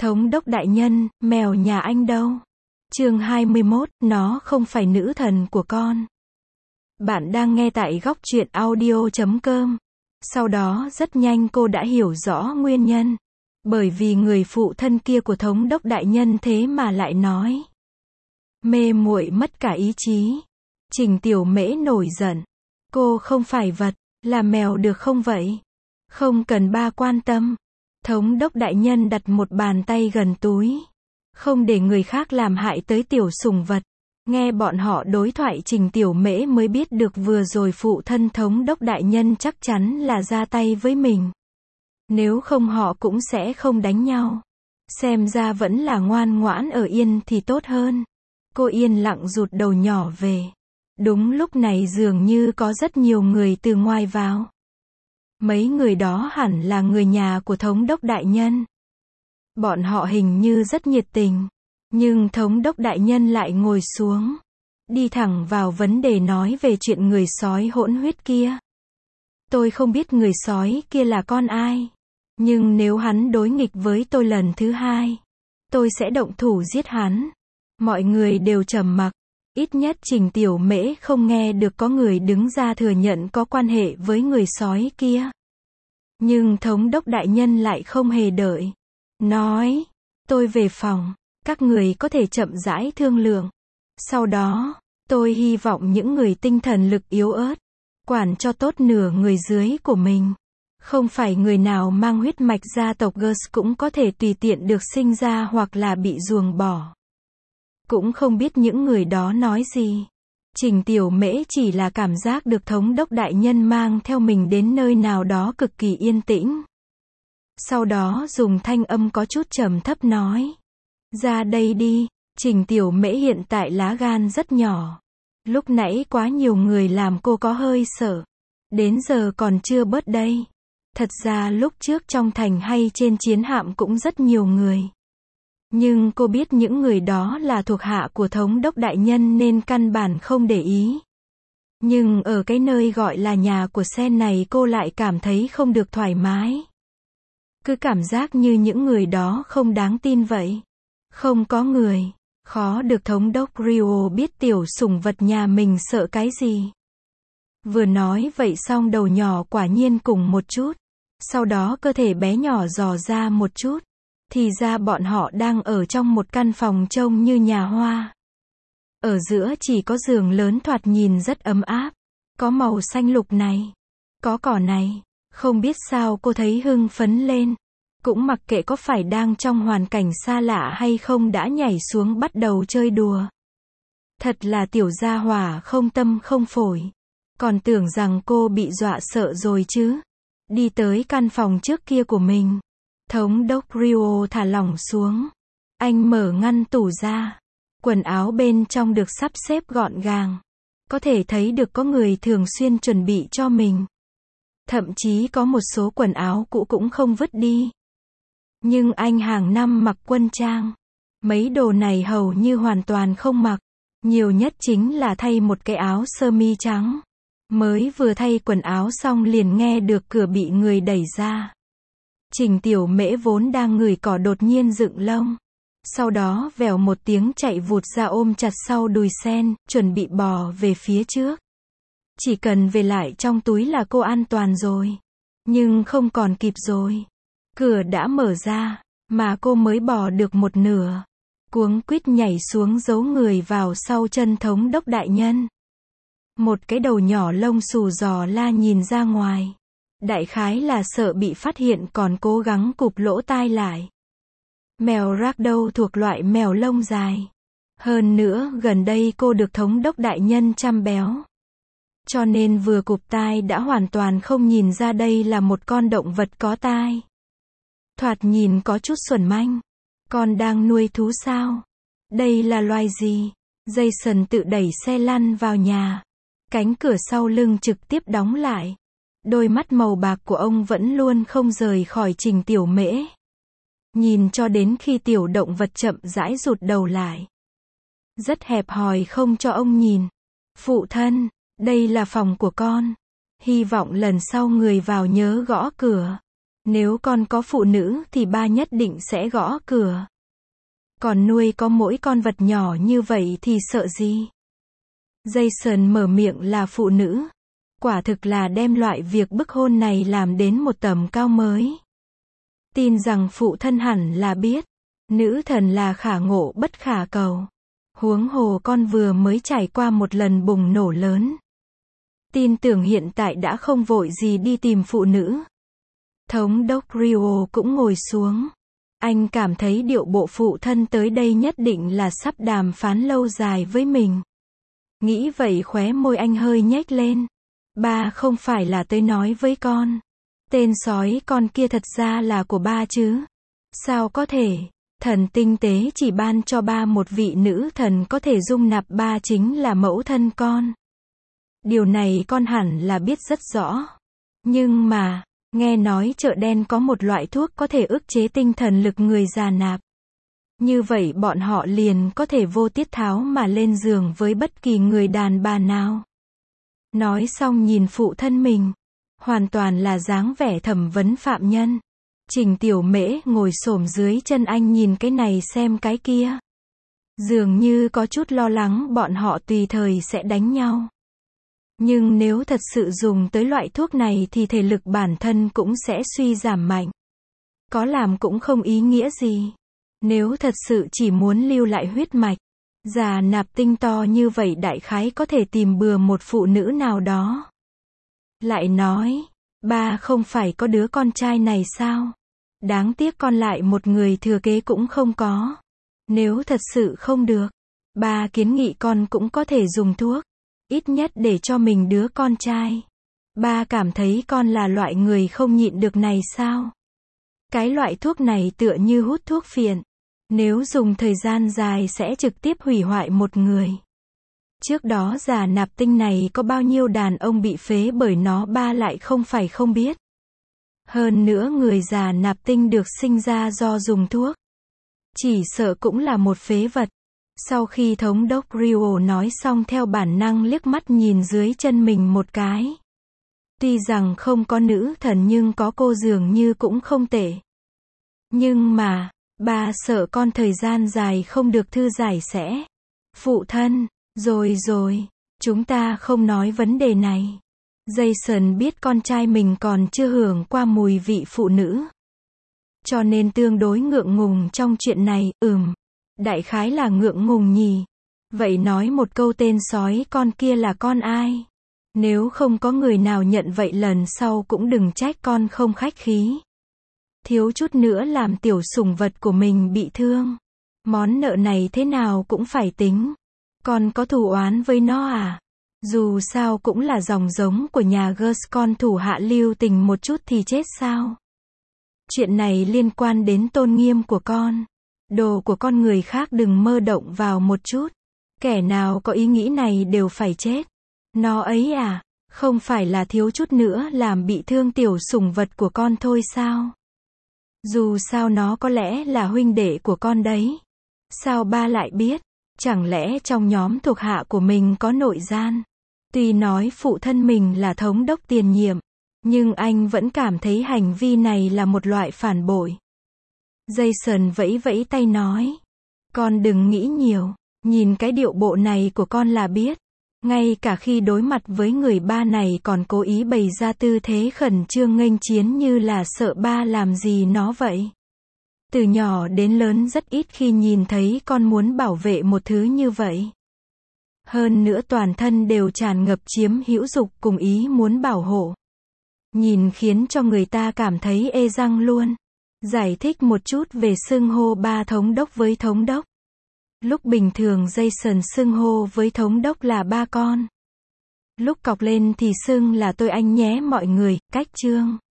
Thống đốc đại nhân, mèo nhà anh đâu? Chương 21, nó không phải nữ thần của con. Bạn đang nghe tại góc truyện audio.com. Sau đó rất nhanh cô đã hiểu rõ nguyên nhân. Bởi vì người phụ thân kia của thống đốc đại nhân thế mà lại nói. Mê muội mất cả ý chí. Trình Tiểu Mễ nổi giận. Cô không phải vật, là mèo được không vậy? Không cần ba quan tâm. Thống đốc đại nhân đặt một bàn tay gần túi. Không để người khác làm hại tới tiểu sủng vật. Nghe bọn họ đối thoại Trình Tiểu Mễ mới biết được vừa rồi phụ thân thống đốc đại nhân chắc chắn là ra tay với mình. Nếu không họ cũng sẽ không đánh nhau. Xem ra vẫn là ngoan ngoãn ở yên thì tốt hơn. Cô yên lặng rụt đầu nhỏ về. Đúng lúc này dường như có rất nhiều người từ ngoài vào. Mấy người đó hẳn là người nhà của thống đốc đại nhân. Bọn họ hình như rất nhiệt tình. Nhưng thống đốc đại nhân lại ngồi xuống. Đi thẳng vào vấn đề nói về chuyện người sói hỗn huyết kia. Tôi không biết người sói kia là con ai. Nhưng nếu hắn đối nghịch với tôi lần thứ hai, tôi sẽ động thủ giết hắn. Mọi người đều trầm mặc. Ít nhất Trình Tiểu Mễ không nghe được có người đứng ra thừa nhận có quan hệ với người sói kia. Nhưng thống đốc đại nhân lại không hề đợi. Nói, tôi về phòng, các người có thể chậm rãi thương lượng. Sau đó, tôi hy vọng những người tinh thần lực yếu ớt, quản cho tốt nửa người dưới của mình. Không phải người nào mang huyết mạch gia tộc Gers cũng có thể tùy tiện được sinh ra hoặc là bị ruồng bỏ. Cũng không biết những người đó nói gì. Trình Tiểu Mễ chỉ là cảm giác được thống đốc đại nhân mang theo mình đến nơi nào đó cực kỳ yên tĩnh. Sau đó dùng thanh âm có chút trầm thấp nói. Ra đây đi. Trình Tiểu Mễ hiện tại lá gan rất nhỏ. Lúc nãy quá nhiều người làm cô có hơi sợ. Đến giờ còn chưa bớt đây. Thật ra lúc trước trong thành hay trên chiến hạm cũng rất nhiều người. Nhưng cô biết những người đó là thuộc hạ của thống đốc đại nhân nên căn bản không để ý. Nhưng ở cái nơi gọi là nhà của Sen này cô lại cảm thấy không được thoải mái. Cứ cảm giác như những người đó không đáng tin vậy. Không có người. Khó được thống đốc Rio biết tiểu sủng vật nhà mình sợ cái gì. Vừa nói vậy xong đầu nhỏ quả nhiên cùng một chút. Sau đó cơ thể bé nhỏ dò ra một chút. Thì ra bọn họ đang ở trong một căn phòng trông như nhà hoa. Ở giữa chỉ có giường lớn thoạt nhìn rất ấm áp. Có màu xanh lục này. Có cỏ này. Không biết sao cô thấy hưng phấn lên. Cũng mặc kệ có phải đang trong hoàn cảnh xa lạ hay không đã nhảy xuống bắt đầu chơi đùa. Thật là tiểu gia hỏa không tâm không phổi. Còn tưởng rằng cô bị dọa sợ rồi chứ. Đi tới căn phòng trước kia của mình. Thống đốc Rio thả lỏng xuống. Anh mở ngăn tủ ra. Quần áo bên trong được sắp xếp gọn gàng. Có thể thấy được có người thường xuyên chuẩn bị cho mình. Thậm chí có một số quần áo cũ cũng không vứt đi. Nhưng anh hàng năm mặc quân trang. Mấy đồ này hầu như hoàn toàn không mặc. Nhiều nhất chính là thay một cái áo sơ mi trắng. Mới vừa thay quần áo xong liền nghe được cửa bị người đẩy ra. Trình Tiểu Mễ vốn đang ngửi cỏ đột nhiên dựng lông. Sau đó vèo một tiếng chạy vụt ra ôm chặt sau đùi Sen, chuẩn bị bò về phía trước. Chỉ cần về lại trong túi là cô an toàn rồi. Nhưng không còn kịp rồi. Cửa đã mở ra, mà cô mới bò được một nửa. Cuống quýt nhảy xuống giấu người vào sau chân thống đốc đại nhân. Một cái đầu nhỏ lông xù giò la nhìn ra ngoài. Đại khái là sợ bị phát hiện còn cố gắng cụp lỗ tai lại. Mèo Ragdoll thuộc loại mèo lông dài. Hơn nữa gần đây cô được thống đốc đại nhân chăm béo. Cho nên vừa cụp tai đã hoàn toàn không nhìn ra đây là một con động vật có tai. Thoạt nhìn có chút xuẩn manh. Con đang nuôi thú sao? Đây là loài gì? Jason tự đẩy xe lăn vào nhà. Cánh cửa sau lưng trực tiếp đóng lại. Đôi mắt màu bạc của ông vẫn luôn không rời khỏi Trình Tiểu Mễ. Nhìn cho đến khi tiểu động vật chậm rãi rụt đầu lại. Rất hẹp hòi không cho ông nhìn. Phụ thân, đây là phòng của con. Hy vọng lần sau người vào nhớ gõ cửa. Nếu con có phụ nữ thì ba nhất định sẽ gõ cửa. Còn nuôi có mỗi con vật nhỏ như vậy thì sợ gì? Jason mở miệng là phụ nữ. Quả thực là đem loại việc bức hôn này làm đến một tầm cao mới. Tin rằng phụ thân hẳn là biết. Nữ thần là khả ngộ bất khả cầu. Huống hồ con vừa mới trải qua một lần bùng nổ lớn. Tin tưởng hiện tại đã không vội gì đi tìm phụ nữ. Thống đốc Rio cũng ngồi xuống. Anh cảm thấy điệu bộ phụ thân tới đây nhất định là sắp đàm phán lâu dài với mình. Nghĩ vậy khóe môi anh hơi nhếch lên. Ba không phải là tới nói với con. Tên sói con kia thật ra là của ba chứ. Sao có thể? Thần tinh tế chỉ ban cho ba một vị nữ thần có thể dung nạp ba chính là mẫu thân con. Điều này con hẳn là biết rất rõ. Nhưng mà, nghe nói chợ đen có một loại thuốc có thể ức chế tinh thần lực người già nạp. Như vậy bọn họ liền có thể vô tiết tháo mà lên giường với bất kỳ người đàn bà nào. Nói xong nhìn phụ thân mình. Hoàn toàn là dáng vẻ thẩm vấn phạm nhân. Trình Tiểu Mễ ngồi xổm dưới chân anh nhìn cái này xem cái kia. Dường như có chút lo lắng bọn họ tùy thời sẽ đánh nhau. Nhưng nếu thật sự dùng tới loại thuốc này thì thể lực bản thân cũng sẽ suy giảm mạnh. Có làm cũng không ý nghĩa gì. Nếu thật sự chỉ muốn lưu lại huyết mạch, già nạp tinh to như vậy đại khái có thể tìm bừa một phụ nữ nào đó. Lại nói, ba không phải có đứa con trai này sao? Đáng tiếc con lại một người thừa kế cũng không có. Nếu thật sự không được, ba kiến nghị con cũng có thể dùng thuốc. Ít nhất để cho mình đứa con trai. Ba cảm thấy con là loại người không nhịn được này sao? Cái loại thuốc này tựa như hút thuốc phiện. Nếu dùng thời gian dài sẽ trực tiếp hủy hoại một người. Trước đó già nạp tinh này có bao nhiêu đàn ông bị phế bởi nó ba lại không phải không biết. Hơn nữa người già nạp tinh được sinh ra do dùng thuốc. Chỉ sợ cũng là một phế vật. Sau khi thống đốc Rio nói xong theo bản năng liếc mắt nhìn dưới chân mình một cái. Tuy rằng không có nữ thần nhưng có cô dường như cũng không tệ. Nhưng mà, ba sợ con thời gian dài không được thư giải sẽ. Phụ thân, rồi, chúng ta không nói vấn đề này. Jason biết con trai mình còn chưa hưởng qua mùi vị phụ nữ. Cho nên tương đối ngượng ngùng trong chuyện này, đại khái là ngượng ngùng nhỉ. Vậy nói một câu tên sói con kia là con ai? Nếu không có người nào nhận vậy lần sau cũng đừng trách con không khách khí. Thiếu chút nữa làm tiểu sủng vật của mình bị thương. Món nợ này thế nào cũng phải tính. Con có thù oán với nó à? Dù sao cũng là dòng giống của nhà Gus, con thủ hạ lưu tình một chút thì chết sao? Chuyện này liên quan đến tôn nghiêm của con. Đồ của con người khác đừng mơ động vào một chút. Kẻ nào có ý nghĩ này đều phải chết. Nó ấy à, không phải là thiếu chút nữa làm bị thương tiểu sủng vật của con thôi sao? Dù sao nó có lẽ là huynh đệ của con đấy. Sao ba lại biết? Chẳng lẽ trong nhóm thuộc hạ của mình có nội gian? Tuy nói phụ thân mình là thống đốc tiền nhiệm, nhưng anh vẫn cảm thấy hành vi này là một loại phản bội. Jason vẫy vẫy tay nói. Con đừng nghĩ nhiều, nhìn cái điệu bộ này của con là biết. Ngay cả khi đối mặt với người ba này còn cố ý bày ra tư thế khẩn trương nghênh chiến như là sợ ba làm gì nó vậy. Từ nhỏ đến lớn rất ít khi nhìn thấy con muốn bảo vệ một thứ như vậy. Hơn nữa toàn thân đều tràn ngập chiếm hữu dục cùng ý muốn bảo hộ. Nhìn khiến cho người ta cảm thấy ê răng luôn. Giải thích một chút về xưng hô ba thống đốc với thống đốc. Lúc bình thường Jason xưng hô với thống đốc là ba con. Lúc cọc lên thì xưng là tôi anh nhé mọi người, cách chương.